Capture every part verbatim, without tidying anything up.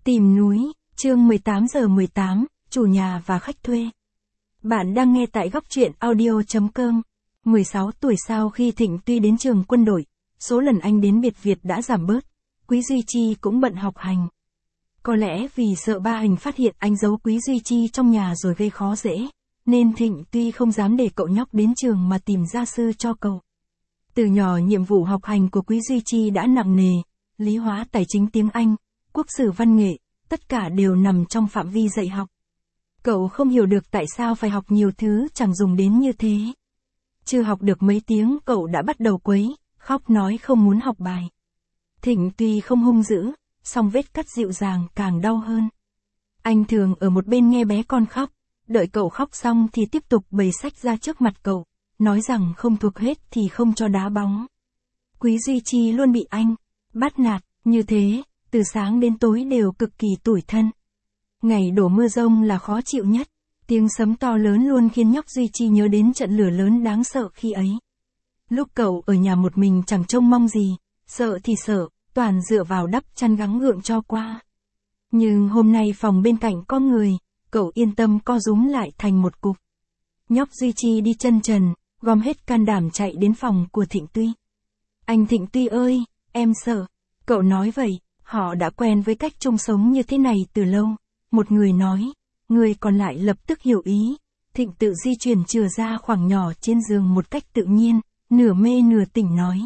Tìm núi, chương mười tám giờ mười tám, chủ nhà và khách thuê. Bạn đang nghe tại góc truyện audio chấm com. mười sáu tuổi sau khi Thịnh Tuy đến trường quân đội, số lần anh đến biệt Việt đã giảm bớt, Quý Duy Chi cũng bận học hành. Có lẽ vì sợ ba Hình phát hiện anh giấu Quý Duy Chi trong nhà rồi gây khó dễ, nên Thịnh Tuy không dám để cậu nhóc đến trường mà tìm gia sư cho cậu. Từ nhỏ nhiệm vụ học hành của Quý Duy Chi đã nặng nề, lý hóa tài chính tiếng Anh, quốc sử văn nghệ, tất cả đều nằm trong phạm vi dạy học. Cậu không hiểu được tại sao phải học nhiều thứ chẳng dùng đến như thế. Chưa học được mấy tiếng cậu đã bắt đầu quấy, khóc nói không muốn học bài. Thịnh Tuy không hung dữ, song vết cắt dịu dàng càng đau hơn. Anh thường ở một bên nghe bé con khóc, đợi cậu khóc xong thì tiếp tục bày sách ra trước mặt cậu, nói rằng không thuộc hết thì không cho đá bóng. Quý Duy Chi luôn bị anh bắt nạt, như thế, từ sáng đến tối đều cực kỳ tủi thân. Ngày đổ mưa rông là khó chịu nhất, tiếng sấm to lớn luôn khiến nhóc Duy Chi nhớ đến trận lửa lớn đáng sợ khi ấy. Lúc cậu ở nhà một mình chẳng trông mong gì, sợ thì sợ, toàn dựa vào đắp chăn gắng gượng cho qua. Nhưng hôm nay phòng bên cạnh có người, cậu yên tâm co rúm lại thành một cục. Nhóc Duy Chi đi chân trần, gom hết can đảm chạy đến phòng của Thịnh Tuy. Anh Thịnh Tuy ơi, em sợ. Cậu nói vậy, họ đã quen với cách chung sống như thế này từ lâu. Một người nói, người còn lại lập tức hiểu ý. Thịnh tự di chuyển chừa ra khoảng nhỏ trên giường một cách tự nhiên, nửa mê nửa tỉnh nói.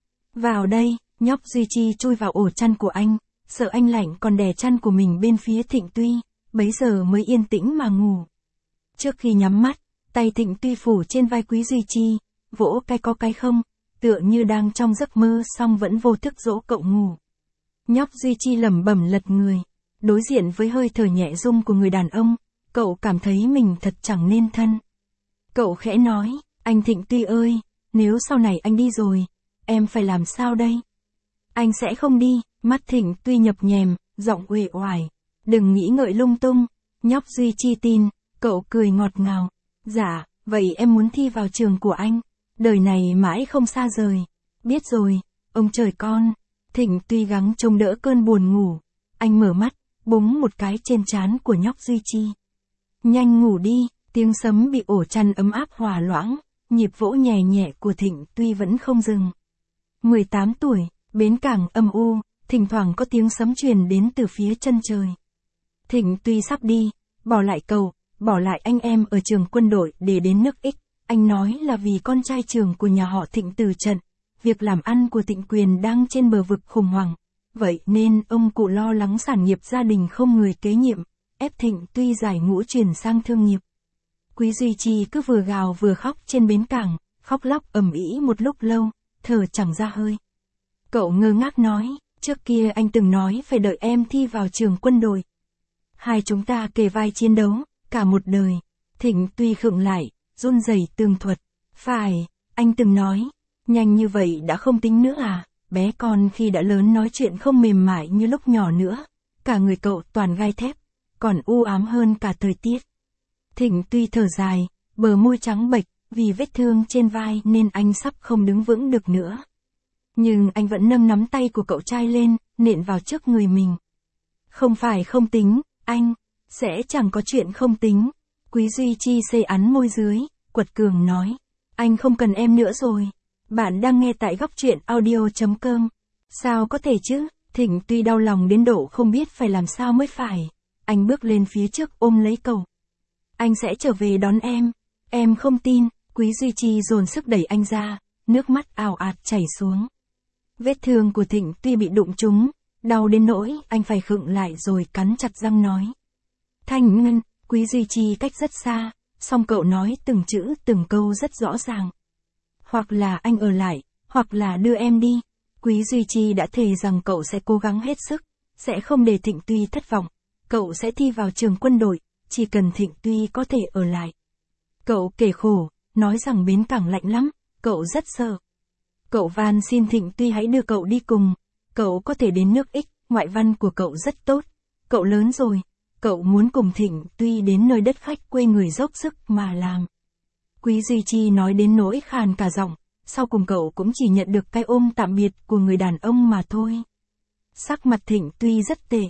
Vào đây, nhóc Duy Chi chui vào ổ chăn của anh, sợ anh lạnh còn đè chăn của mình bên phía Thịnh Tuy, bấy giờ mới yên tĩnh mà ngủ. Trước khi nhắm mắt, tay Thịnh Tuy phủ trên vai Quý Duy Chi, vỗ cái có cái không, tựa như đang trong giấc mơ song vẫn vô thức dỗ cậu ngủ. Nhóc Duy Chi lẩm bẩm lật người, đối diện với hơi thở nhẹ rung của người đàn ông, cậu cảm thấy mình thật chẳng nên thân. Cậu khẽ nói, anh Thịnh Tuy ơi, nếu sau này anh đi rồi, em phải làm sao đây? Anh sẽ không đi, mắt Thịnh Tuy nhập nhèm, giọng uể oải, đừng nghĩ ngợi lung tung. Nhóc Duy Chi tin, cậu cười ngọt ngào, dạ, vậy em muốn thi vào trường của anh, đời này mãi không xa rời. Biết rồi, ông trời con. Thịnh Tuy gắng chống đỡ cơn buồn ngủ, anh mở mắt, búng một cái trên trán của nhóc Duy Chi. Nhanh ngủ đi, tiếng sấm bị ổ chăn ấm áp hòa loãng, nhịp vỗ nhẹ nhẹ của Thịnh Tuy vẫn không dừng. mười tám tuổi, bến cảng âm u, thỉnh thoảng có tiếng sấm truyền đến từ phía chân trời. Thịnh Tuy sắp đi, bỏ lại cậu, bỏ lại anh em ở trường quân đội để đến nước X, anh nói là vì con trai trưởng của nhà họ Thịnh từ trận. Việc làm ăn của Thịnh Quyền đang trên bờ vực khủng hoảng, vậy nên ông cụ lo lắng sản nghiệp gia đình không người kế nhiệm, ép Thịnh Tuy giải ngũ chuyển sang thương nghiệp. Quý Duy Chi cứ vừa gào vừa khóc trên bến cảng, khóc lóc ầm ĩ một lúc lâu, thở chẳng ra hơi. Cậu ngơ ngác nói, trước kia anh từng nói phải đợi em thi vào trường quân đội. Hai chúng ta kề vai chiến đấu, cả một đời. Thịnh Tuy khựng lại, run rẩy tường thuật. Phải, anh từng nói. Nhanh như vậy đã không tính nữa à, bé con khi đã lớn nói chuyện không mềm mại như lúc nhỏ nữa. Cả người cậu toàn gai thép, còn u ám hơn cả thời tiết. Thịnh Tuy thở dài, bờ môi trắng bệch, vì vết thương trên vai nên anh sắp không đứng vững được nữa. Nhưng anh vẫn nâng nắm tay của cậu trai lên, nện vào trước người mình. Không phải không tính, anh, sẽ chẳng có chuyện không tính. Quý Duy Chi xê ắn môi dưới, quật cường nói, anh không cần em nữa rồi. Bạn đang nghe tại góc truyện audio chấm com. Sao có thể chứ, Thịnh Tuy đau lòng đến độ không biết phải làm sao mới phải. Anh bước lên phía trước ôm lấy cậu. Anh sẽ trở về đón em. Em không tin. Quý Duy Chi dồn sức đẩy anh ra, nước mắt ào ạt chảy xuống. Vết thương của Thịnh Tuy bị đụng trúng, đau đến nỗi anh phải khựng lại rồi cắn chặt răng nói. Thanh Ngân, Quý Duy Chi cách rất xa, song cậu nói từng chữ từng câu rất rõ ràng. Hoặc là anh ở lại, hoặc là đưa em đi. Quý Duy Chi đã thề rằng cậu sẽ cố gắng hết sức, sẽ không để Thịnh Tuy thất vọng. Cậu sẽ thi vào trường quân đội, chỉ cần Thịnh Tuy có thể ở lại. Cậu kể khổ, nói rằng bến cảng lạnh lắm, cậu rất sợ. Cậu van xin Thịnh Tuy hãy đưa cậu đi cùng, cậu có thể đến nước X, ngoại văn của cậu rất tốt. Cậu lớn rồi, cậu muốn cùng Thịnh Tuy đến nơi đất khách quê người dốc sức mà làm. Quý Duy Chi nói đến nỗi khàn cả giọng, sau cùng cậu cũng chỉ nhận được cái ôm tạm biệt của người đàn ông mà thôi. Sắc mặt Thịnh Tuy rất tệ,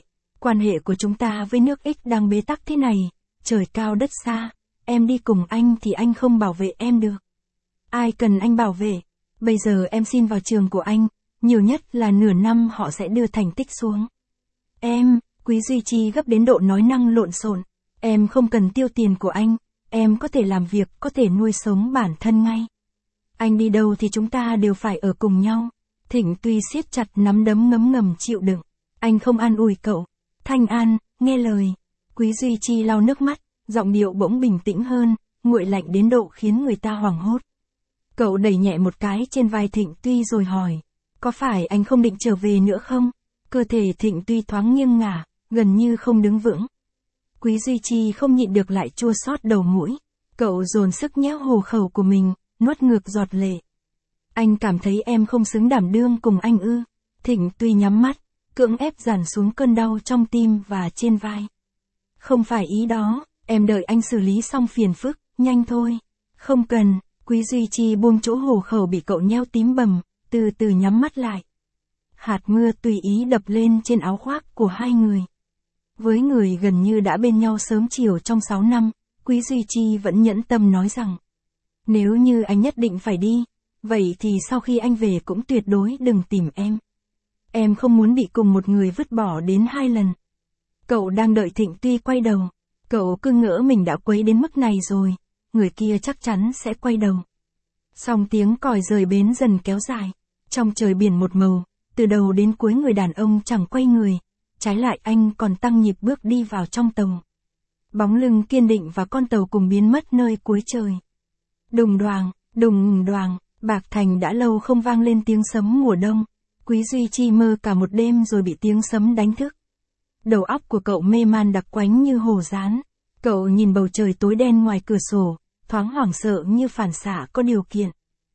Quan hệ của chúng ta với nước X đang bế tắc thế này, trời cao đất xa, em đi cùng anh thì anh không bảo vệ em được. Ai cần anh bảo vệ, bây giờ em xin vào trường của anh, nhiều nhất là nửa năm họ sẽ đưa thành tích xuống. Em, Quý Duy Chi gấp đến độ nói năng lộn xộn, em không cần tiêu tiền của anh, em có thể làm việc, có thể nuôi sống bản thân ngay. Anh đi đâu thì chúng ta đều phải ở cùng nhau. Thịnh Tuy siết chặt nắm đấm ngấm ngầm chịu đựng. Anh không an ủi cậu. Thanh An, nghe lời. Quý Duy Chi lau nước mắt, giọng điệu bỗng bình tĩnh hơn, nguội lạnh đến độ khiến người ta hoảng hốt. Cậu đẩy nhẹ một cái trên vai Thịnh Tuy rồi hỏi. Có phải anh không định trở về nữa không? Cơ thể Thịnh Tuy thoáng nghiêng ngả, gần như không đứng vững. Quý Duy Chi không nhịn được lại chua xót đầu mũi. Cậu dồn sức nhéo hồ khẩu của mình, nuốt ngược giọt lệ. Anh cảm thấy em không xứng đảm đương cùng anh ư? Thịnh Tuy nhắm mắt, cưỡng ép dàn xuống cơn đau trong tim và trên vai. Không phải ý đó, em đợi anh xử lý xong phiền phức, nhanh thôi. Không cần, Quý Duy Chi buông chỗ hồ khẩu bị cậu nheo tím bầm, từ từ nhắm mắt lại. Hạt mưa tùy ý đập lên trên áo khoác của hai người. Với người gần như đã bên nhau sớm chiều trong sáu năm, Quý Duy Chi vẫn nhẫn tâm nói rằng, nếu như anh nhất định phải đi, vậy thì sau khi anh về cũng tuyệt đối đừng tìm em. Em không muốn bị cùng một người vứt bỏ đến hai lần. Cậu đang đợi Thịnh Tuy quay đầu. Cậu cứ ngỡ mình đã quấy đến mức này rồi, người kia chắc chắn sẽ quay đầu. Song tiếng còi rời bến dần kéo dài. Trong trời biển một màu, từ đầu đến cuối người đàn ông chẳng quay người. Trái lại anh còn tăng nhịp bước đi vào trong tàu. Bóng lưng kiên định và con tàu cùng biến mất nơi cuối trời. Đùng đoàng, đùng đoàng, Bạc Thành đã lâu không vang lên tiếng sấm mùa đông. Quý Duy Chi mơ cả một đêm rồi bị tiếng sấm đánh thức. Đầu óc của cậu mê man đặc quánh như hổ dán. Cậu nhìn bầu trời tối đen ngoài cửa sổ, thoáng hoảng sợ như phản xạ có điều kiện.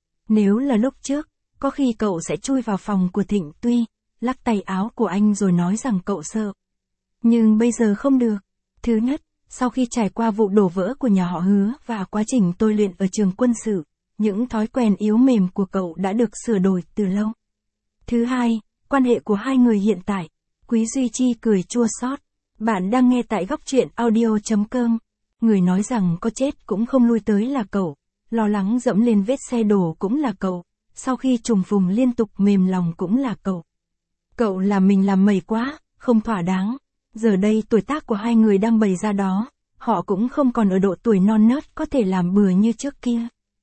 Nếu là lúc trước, có khi cậu sẽ chui vào phòng của Thịnh Tuy, lắc tay áo của anh rồi nói rằng cậu sợ. Nhưng bây giờ không được. Thứ nhất, sau khi trải qua vụ đổ vỡ của nhà họ Hứa và quá trình tôi luyện ở trường quân sự, những thói quen yếu mềm của cậu đã được sửa đổi từ lâu. Thứ hai, quan hệ của hai người hiện tại. Quý Duy Chi cười chua xót. Bạn đang nghe tại góc truyện audio chấm com. Người nói rằng có chết cũng không lui tới là cậu. Lo lắng dẫm lên vết xe đổ cũng là cậu. Sau khi trùng phùng liên tục mềm lòng cũng là cậu. Cậu làm mình làm mẩy quá, không thỏa đáng. Giờ đây tuổi tác của hai người đang bày ra đó. Họ cũng không còn ở độ tuổi non nớt có thể làm bừa như trước kia.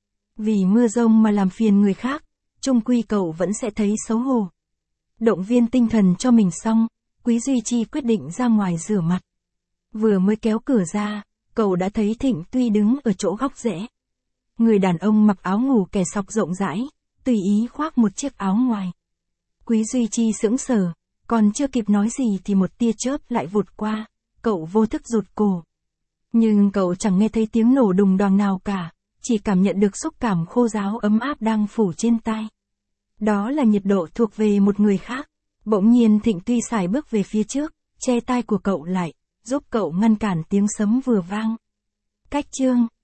Vì mưa rông mà làm phiền người khác, chung quy cậu vẫn sẽ thấy xấu hổ. Động viên tinh thần cho mình xong, Quý Duy Chi quyết định ra ngoài rửa mặt. Vừa mới kéo cửa ra, cậu đã thấy Thịnh Tuy đứng ở chỗ góc rẽ. Người đàn ông mặc áo ngủ kẻ sọc rộng rãi, tùy ý khoác một chiếc áo ngoài. Quý Duy Chi sững sờ, còn chưa kịp nói gì thì một tia chớp lại vụt qua, cậu vô thức rụt cổ. Nhưng cậu chẳng nghe thấy tiếng nổ đùng đoàng nào cả, chỉ cảm nhận được xúc cảm khô ráo ấm áp đang phủ trên tai. Đó là nhiệt độ thuộc về một người khác. Bỗng nhiên Thịnh Tuy sải bước về phía trước, che tai của cậu lại, giúp cậu ngăn cản tiếng sấm vừa vang. Cách chương